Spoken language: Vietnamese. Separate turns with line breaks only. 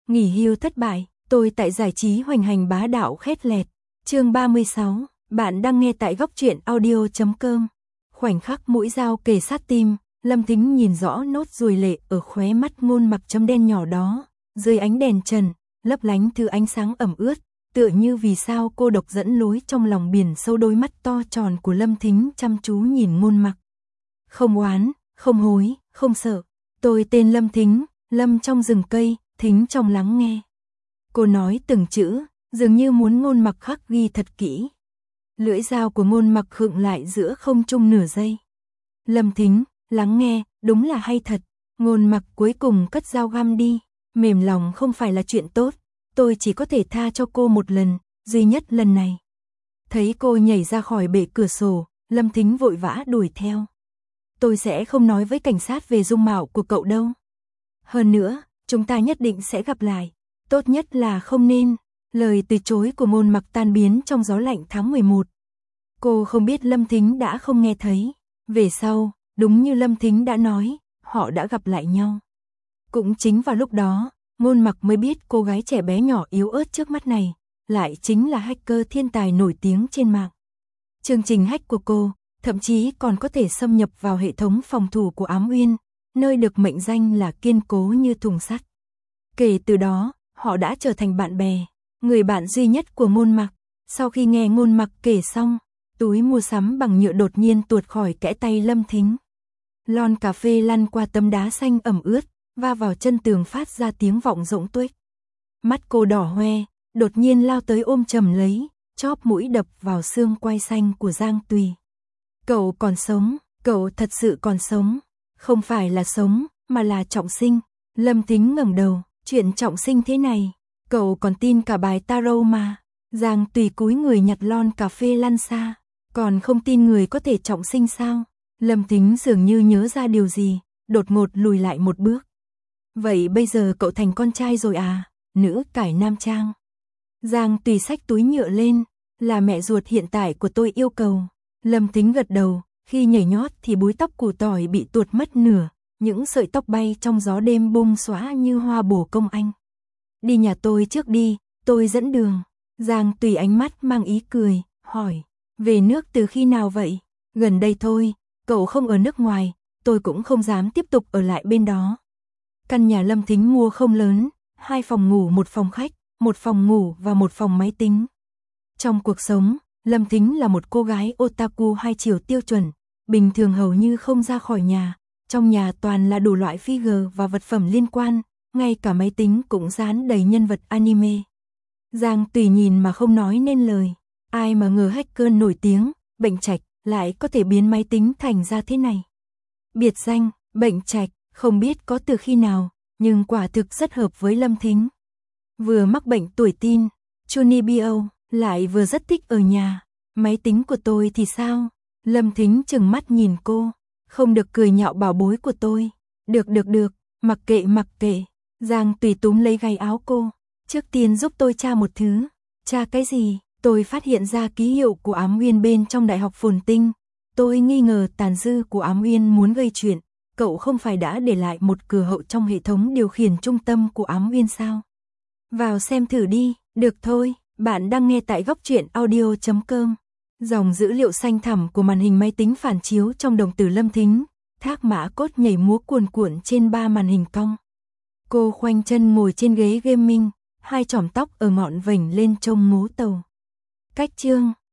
Nghỉ hưu thất bại, tôi tại giải trí hoành hành bá đạo khét lẹt. Chương 36, bạn đang nghe tại góc truyện audio.com. Khoảnh khắc mũi dao kề sát tim, Lâm Thính nhìn rõ nốt ruồi lệ ở khóe mắt Ngôn Mặc chấm đen nhỏ đó, dưới ánh đèn trần, lấp lánh thứ ánh sáng ẩm ướt, tựa như vì sao cô độc dẫn lối trong lòng biển sâu. Đôi mắt to tròn của Lâm Thính chăm chú nhìn Ngôn Mặc. Không oán, không hối, không sợ. Tôi tên Lâm Thính, Lâm trong rừng cây, Thính trong lắng nghe. Cô nói từng chữ, dường như muốn Ngôn Mặc khắc ghi thật kỹ. Lưỡi dao của Ngôn Mặc khựng lại giữa không trung nửa giây. Lâm Thính, lắng nghe, đúng là hay thật. Ngôn Mặc cuối cùng cất dao găm đi. Mềm lòng không phải là chuyện tốt. Tôi chỉ có thể tha cho cô một lần, duy nhất lần này. Thấy cô nhảy ra khỏi bệ cửa sổ, Lâm Thính vội vã đuổi theo. Tôi sẽ không nói với cảnh sát về dung mạo của cậu đâu. Hơn nữa, chúng ta nhất định sẽ gặp lại. Tốt nhất là không nên. Lời từ chối của Ngôn Mặc tan biến trong gió lạnh tháng 11. Cô không biết Lâm Thính đã không nghe thấy. Về sau, đúng như Lâm Thính đã nói, họ đã gặp lại nhau. Cũng chính vào lúc đó, Ngôn Mặc mới biết cô gái trẻ bé nhỏ yếu ớt trước mắt này, lại chính là hacker thiên tài nổi tiếng trên mạng. Chương trình hack của cô, thậm chí còn có thể xâm nhập vào hệ thống phòng thủ của Ám Uyên, nơi được mệnh danh là kiên cố như thùng sắt. Kể từ đó, họ đã trở thành bạn bè, người bạn duy nhất của Ngôn Mặc. Sau khi nghe Ngôn Mặc kể xong, túi mua sắm bằng nhựa đột nhiên tuột khỏi kẽ tay Lâm Thính. Lon cà phê lăn qua tấm đá xanh ẩm ướt, va vào chân tường phát ra tiếng vọng rỗng tuếch. Mắt cô đỏ hoe, đột nhiên lao tới ôm chầm lấy, chóp mũi đập vào xương quai xanh của Giang Tùy. Cậu còn sống, cậu thật sự còn sống. Không phải là sống, mà là trọng sinh. Lâm Thính ngẩng đầu, chuyện trọng sinh thế này, cậu còn tin cả bài tarot mà. Giang Tùy cúi người nhặt lon cà phê lăn xa, còn không tin người có thể trọng sinh sao? Lâm Thính dường như nhớ ra điều gì, đột ngột lùi lại một bước. Vậy bây giờ cậu thành con trai rồi à? Nữ cải nam trang. Giang Tùy xách túi nhựa lên, là mẹ ruột hiện tại của tôi yêu cầu. Lâm Thính gật đầu, khi nhảy nhót thì búi tóc củ tỏi bị tuột mất nửa, những sợi tóc bay trong gió đêm bung xóa như hoa bổ công anh. Đi nhà tôi trước đi, tôi dẫn đường. Giang Tùy ánh mắt mang ý cười, hỏi, về nước từ khi nào vậy? Gần đây thôi, cậu không ở nước ngoài, tôi cũng không dám tiếp tục ở lại bên đó. Căn nhà Lâm Thính mua không lớn, 2 phòng ngủ, 1 phòng khách, 1 phòng ngủ và 1 phòng máy tính. Trong cuộc sống, Lâm Thính là một cô gái otaku 2 chiều tiêu chuẩn, bình thường hầu như không ra khỏi nhà. Trong nhà toàn là đủ loại figure và vật phẩm liên quan, ngay cả máy tính cũng dán đầy nhân vật anime. Giang Tùy nhìn mà không nói nên lời, ai mà ngờ hacker nổi tiếng, Bệnh Trạch, lại có thể biến máy tính thành ra thế này. Biệt danh, Bệnh Trạch, không biết có từ khi nào, nhưng quả thực rất hợp với Lâm Thính. Vừa mắc bệnh tuổi teen, Chunibyo, lại vừa rất thích ở nhà. Máy tính của tôi thì sao? Lâm Thính trừng mắt nhìn cô, không được cười nhạo bảo bối của tôi. Được, mặc kệ. Giang Tùy túm lấy gáy áo cô. Trước tiên giúp tôi tra một thứ. Tra cái gì? Tôi phát hiện ra ký hiệu của Ám Uyên bên trong Đại học Phồn Tinh. Tôi nghi ngờ tàn dư của Ám Uyên muốn gây chuyện. Cậu không phải đã để lại một cửa hậu trong hệ thống điều khiển trung tâm của Ám Uyên sao? Vào xem thử đi. Được thôi, bạn đang nghe tại góc truyện audio.com. Dòng dữ liệu xanh thẳm của màn hình máy tính phản chiếu trong đồng tử Lâm Thính. Thác Mã Cốt nhảy múa cuồn cuộn trên 3 màn hình cong. Cô khoanh chân ngồi trên ghế gaming, 2 chòm tóc ở ngọn vành lên trông ngố tàu. Cách chương